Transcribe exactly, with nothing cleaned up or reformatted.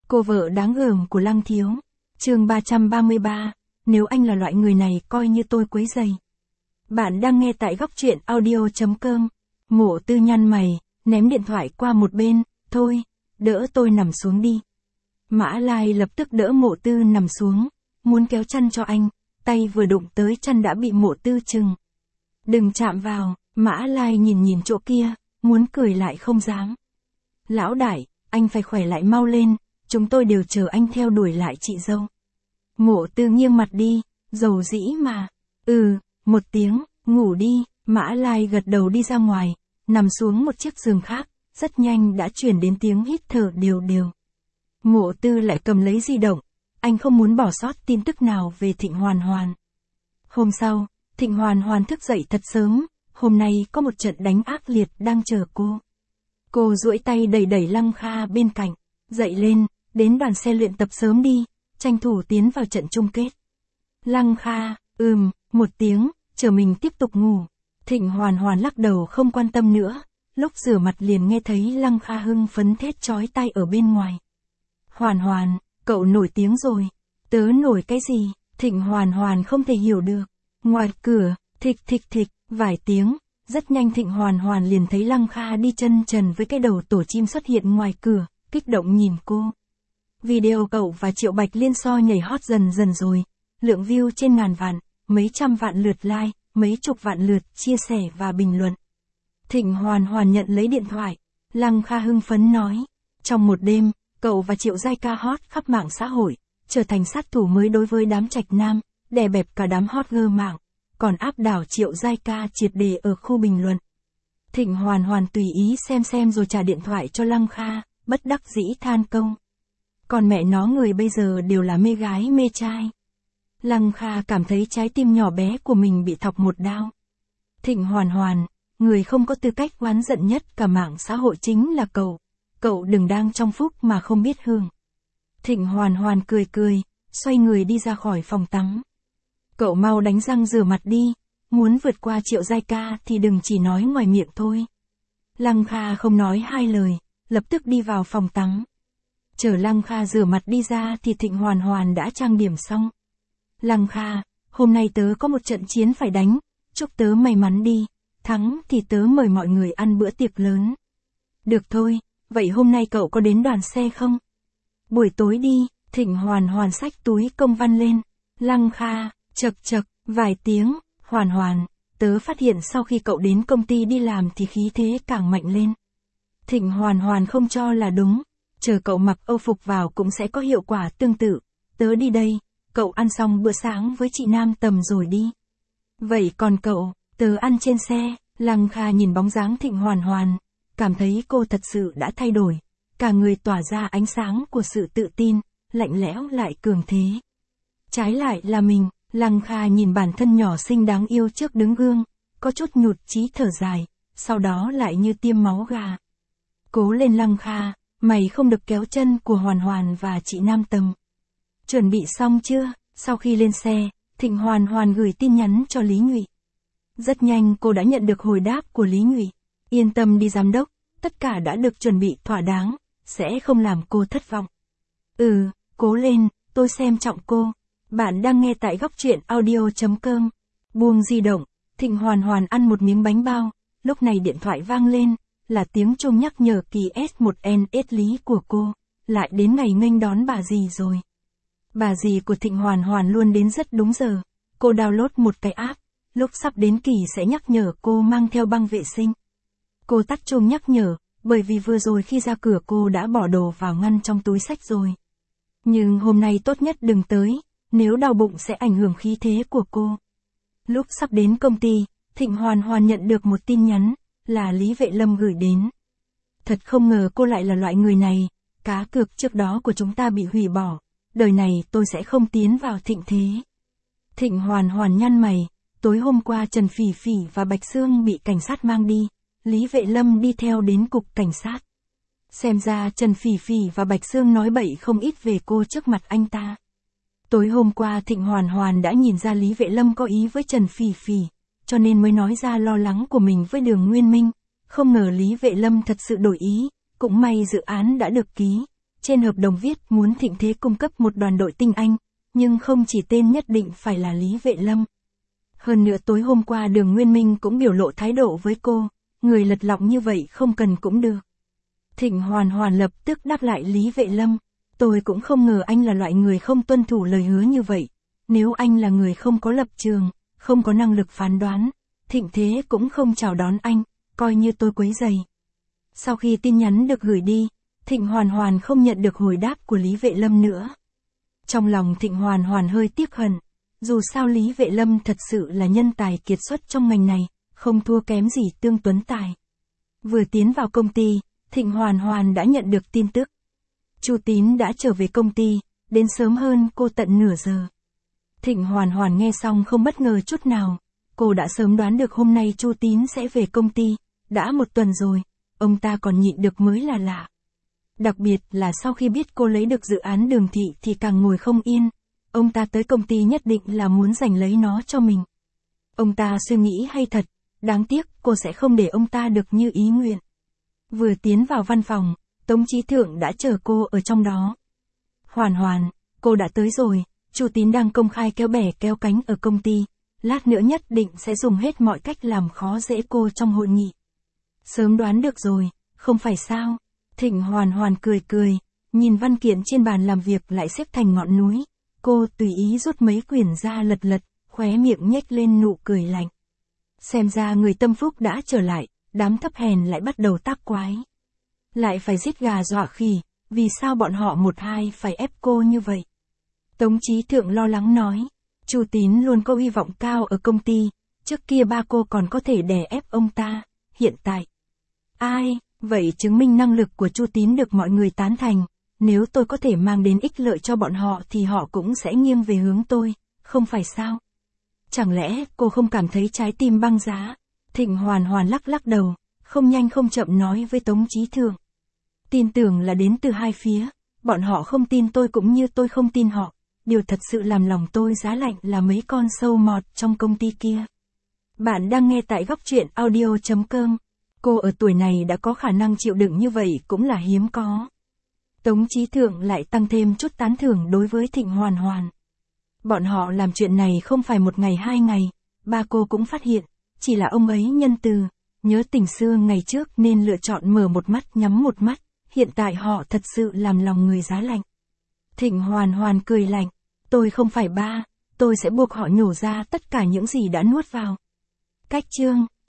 Cô vợ đáng gờm của Lăng Thiếu. Chương ba trăm ba mươi ba, nếu anh là loại người này coi như tôi quấy rầy. Bạn đang nghe tại góc truyện audio chấm com. Mộ Tư nhăn mày, ném điện thoại qua một bên, thôi, đỡ tôi nằm xuống đi. Mã Lai lập tức đỡ Mộ Tư nằm xuống, muốn kéo chăn cho anh, tay vừa đụng tới chăn đã bị Mộ Tư chừng. Đừng chạm vào, Mã Lai nhìn nhìn chỗ kia, muốn cười lại không dám. Lão đại, anh phải khỏe lại mau lên, chúng tôi đều chờ anh theo đuổi lại chị dâu. Mộ Tư nghiêng mặt đi, dầu dĩ mà. Ừ, một tiếng, ngủ đi, Mã Lai gật đầu đi ra ngoài, nằm xuống một chiếc giường khác, rất nhanh đã chuyển đến tiếng hít thở đều đều. Mộ Tư lại cầm lấy di động, anh không muốn bỏ sót tin tức nào về Thịnh Hoàn Hoàn. Hôm sau, Thịnh Hoàn Hoàn thức dậy thật sớm, hôm nay có một trận đánh ác liệt đang chờ cô. Cô duỗi tay đẩy đẩy Lăng Kha bên cạnh, dậy lên, đến đoàn xe luyện tập sớm đi, tranh thủ tiến vào trận chung kết. Lăng Kha, ừm, một tiếng, chờ mình tiếp tục ngủ. Thịnh Hoàn Hoàn lắc đầu không quan tâm nữa, lúc rửa mặt liền nghe thấy Lăng Kha hưng phấn thét chói tai ở bên ngoài. Hoàn Hoàn, cậu nổi tiếng rồi. Tớ nổi cái gì? Thịnh Hoàn Hoàn không thể hiểu được. Ngoài cửa, thịch thịch thịch, vài tiếng, rất nhanh Thịnh Hoàn Hoàn liền thấy Lăng Kha đi chân trần với cái đầu tổ chim xuất hiện ngoài cửa, kích động nhìn cô. Video cậu và Triệu Bạch Liên so nhảy hot dần dần rồi, lượng view trên ngàn vạn, mấy trăm vạn lượt like, mấy chục vạn lượt chia sẻ và bình luận. Thịnh Hoàn Hoàn nhận lấy điện thoại, Lăng Kha hưng phấn nói, trong một đêm, cậu và Triệu Giai Ca hot khắp mạng xã hội, trở thành sát thủ mới đối với đám trạch nam, đè bẹp cả đám hot girl mạng, còn áp đảo Triệu Giai Ca triệt đề ở khu bình luận. Thịnh Hoàn Hoàn tùy ý xem xem rồi trả điện thoại cho Lăng Kha, bất đắc dĩ than công. Còn mẹ nó người bây giờ đều là mê gái mê trai. Lăng Kha cảm thấy trái tim nhỏ bé của mình bị thọc một đao. Thịnh Hoàn Hoàn, người không có tư cách oán giận nhất cả mạng xã hội chính là cậu. Cậu đừng đang trong phúc mà không biết hưởng. Thịnh Hoàn Hoàn cười cười, xoay người đi ra khỏi phòng tắm. Cậu mau đánh răng rửa mặt đi, muốn vượt qua Triệu Giai Ca thì đừng chỉ nói ngoài miệng thôi. Lăng Kha không nói hai lời, lập tức đi vào phòng tắm. Chờ Lăng Kha rửa mặt đi ra thì Thịnh Hoàn Hoàn đã trang điểm xong. Lăng Kha, hôm nay tớ có một trận chiến phải đánh, chúc tớ may mắn đi, thắng thì tớ mời mọi người ăn bữa tiệc lớn. Được thôi, vậy hôm nay cậu có đến đoàn xe không? Buổi tối đi, Thịnh Hoàn Hoàn xách túi công văn lên. Lăng Kha, chật chật, vài tiếng, Hoàn Hoàn, tớ phát hiện sau khi cậu đến công ty đi làm thì khí thế càng mạnh lên. Thịnh Hoàn Hoàn không cho là đúng, chờ cậu mặc âu phục vào cũng sẽ có hiệu quả tương tự. Tớ đi đây, cậu ăn xong bữa sáng với chị Nam Tầm rồi đi. Vậy còn cậu, tớ ăn trên xe. Lăng Kha nhìn bóng dáng Thịnh Hoàn Hoàn, cảm thấy cô thật sự đã thay đổi, cả người tỏa ra ánh sáng của sự tự tin, lạnh lẽo lại cường thế. Trái lại là mình, Lăng Kha nhìn bản thân nhỏ xinh đáng yêu trước đứng gương, có chút nhụt chí thở dài, sau đó lại như tiêm máu gà. Cố lên Lăng Kha, mày không được kéo chân của Hoàn Hoàn và chị Nam Tầm. Chuẩn bị xong chưa? Sau khi lên xe, Thịnh Hoàn Hoàn gửi tin nhắn cho Lý Nhụy. Rất nhanh cô đã nhận được hồi đáp của Lý Nhụy. Yên tâm đi giám đốc, tất cả đã được chuẩn bị thỏa đáng, sẽ không làm cô thất vọng. Ừ, cố lên, tôi xem trọng cô. Bạn đang nghe tại góc truyện audio chấm com. Buông di động, Thịnh Hoàn Hoàn ăn một miếng bánh bao, lúc này điện thoại vang lên, là tiếng chuông nhắc nhở kỳ S một N S Lý của cô, lại đến ngày nghênh đón bà dì rồi. Bà dì của Thịnh Hoàn Hoàn luôn đến rất đúng giờ, cô download một cái app, lúc sắp đến kỳ sẽ nhắc nhở cô mang theo băng vệ sinh. Cô tắt chuông nhắc nhở, bởi vì vừa rồi khi ra cửa cô đã bỏ đồ vào ngăn trong túi xách rồi. Nhưng hôm nay tốt nhất đừng tới, nếu đau bụng sẽ ảnh hưởng khí thế của cô. Lúc sắp đến công ty, Thịnh Hoàn Hoàn nhận được một tin nhắn, là Lý Vệ Lâm gửi đến. Thật không ngờ cô lại là loại người này, cá cược trước đó của chúng ta bị hủy bỏ, đời này tôi sẽ không tiến vào thịnh thế. Thịnh Hoàn Hoàn nhăn mày, tối hôm qua Trần Phỉ Phỉ và Bạch Sương bị cảnh sát mang đi, Lý Vệ Lâm đi theo đến cục cảnh sát. Xem ra Trần Phỉ Phỉ và Bạch Sương nói bậy không ít về cô trước mặt anh ta. Tối hôm qua Thịnh Hoàn Hoàn đã nhìn ra Lý Vệ Lâm có ý với Trần Phỉ Phỉ, cho nên mới nói ra lo lắng của mình với Đường Nguyên Minh, không ngờ Lý Vệ Lâm thật sự đổi ý, cũng may dự án đã được ký, Trên hợp đồng viết muốn Thịnh Thế cung cấp một đoàn đội tinh anh, nhưng không chỉ tên nhất định phải là Lý Vệ Lâm. Hơn nữa tối hôm qua Đường Nguyên Minh cũng biểu lộ thái độ với cô, người lật lọng như vậy không cần cũng được. Thịnh Hoàn Hoàn lập tức đáp lại Lý Vệ Lâm, tôi cũng không ngờ anh là loại người không tuân thủ lời hứa như vậy. Nếu anh là người không có lập trường, không có năng lực phán đoán, Thịnh Thế cũng không chào đón anh, coi như tôi quấy rầy. Sau khi tin nhắn được gửi đi, Thịnh Hoàn Hoàn không nhận được hồi đáp của Lý Vệ Lâm nữa. Trong lòng Thịnh Hoàn Hoàn hơi tiếc hận, dù sao Lý Vệ Lâm thật sự là nhân tài kiệt xuất trong ngành này, không thua kém gì Tương Tuấn Tài. Vừa tiến vào công ty, Thịnh Hoàn Hoàn đã nhận được tin tức. Chu Tín đã trở về công ty, đến sớm hơn cô tận nửa giờ. Thịnh Hoàn Hoàn nghe xong không bất ngờ chút nào, cô đã sớm đoán được hôm nay Chu Tín sẽ về công ty, đã một tuần rồi, ông ta còn nhịn được mới là lạ. Đặc biệt là sau khi biết cô lấy được dự án Đường Thị thì càng ngồi không yên, ông ta tới công ty nhất định là muốn giành lấy nó cho mình. Ông ta suy nghĩ hay thật, đáng tiếc cô sẽ không để ông ta được như ý nguyện. Vừa tiến vào văn phòng, Tống Chí Thượng đã chờ cô ở trong đó. Hoàn Hoàn, cô đã tới rồi, Chu Tín đang công khai kéo bè kéo cánh ở công ty, lát nữa nhất định sẽ dùng hết mọi cách làm khó dễ cô trong hội nghị. Sớm đoán được rồi, không phải sao? Thịnh Hoàn Hoàn cười cười, nhìn văn kiện trên bàn làm việc lại xếp thành ngọn núi, cô tùy ý rút mấy quyển ra lật lật, khóe miệng nhếch lên nụ cười lạnh. Xem ra người tâm phúc đã trở lại, đám thấp hèn lại bắt đầu tác quái. Lại phải giết gà dọa khỉ, vì sao bọn họ một hai phải ép cô như vậy? Tống Chí Thượng lo lắng nói, Chu Tín luôn có hy vọng cao ở công ty, trước kia ba cô còn có thể đè ép ông ta, hiện tại. Ai, vậy chứng minh năng lực của Chu Tín được mọi người tán thành, nếu tôi có thể mang đến ích lợi cho bọn họ thì họ cũng sẽ nghiêng về hướng tôi, không phải sao? Chẳng lẽ cô không cảm thấy trái tim băng giá? Thịnh Hoàn Hoàn lắc lắc đầu, không nhanh không chậm nói với Tống Chí Thượng. Tin tưởng là đến từ hai phía, bọn họ không tin tôi cũng như tôi không tin họ. Điều thật sự làm lòng tôi giá lạnh là mấy con sâu mọt trong công ty kia. Bạn đang nghe tại góc truyện audio chấm com. Cô ở tuổi này đã có khả năng chịu đựng như vậy cũng là hiếm có. Tống Chí Thượng lại tăng thêm chút tán thưởng đối với Thịnh Hoàn Hoàn. Bọn họ làm chuyện này không phải một ngày hai ngày, ba cô cũng phát hiện, chỉ là ông ấy nhân từ, nhớ tình xưa ngày trước nên lựa chọn mở một mắt nhắm một mắt, hiện tại họ thật sự làm lòng người giá lạnh. Thịnh Hoàn Hoàn cười lạnh, tôi không phải ba, tôi sẽ buộc họ nhổ ra tất cả những gì đã nuốt vào. Cách chương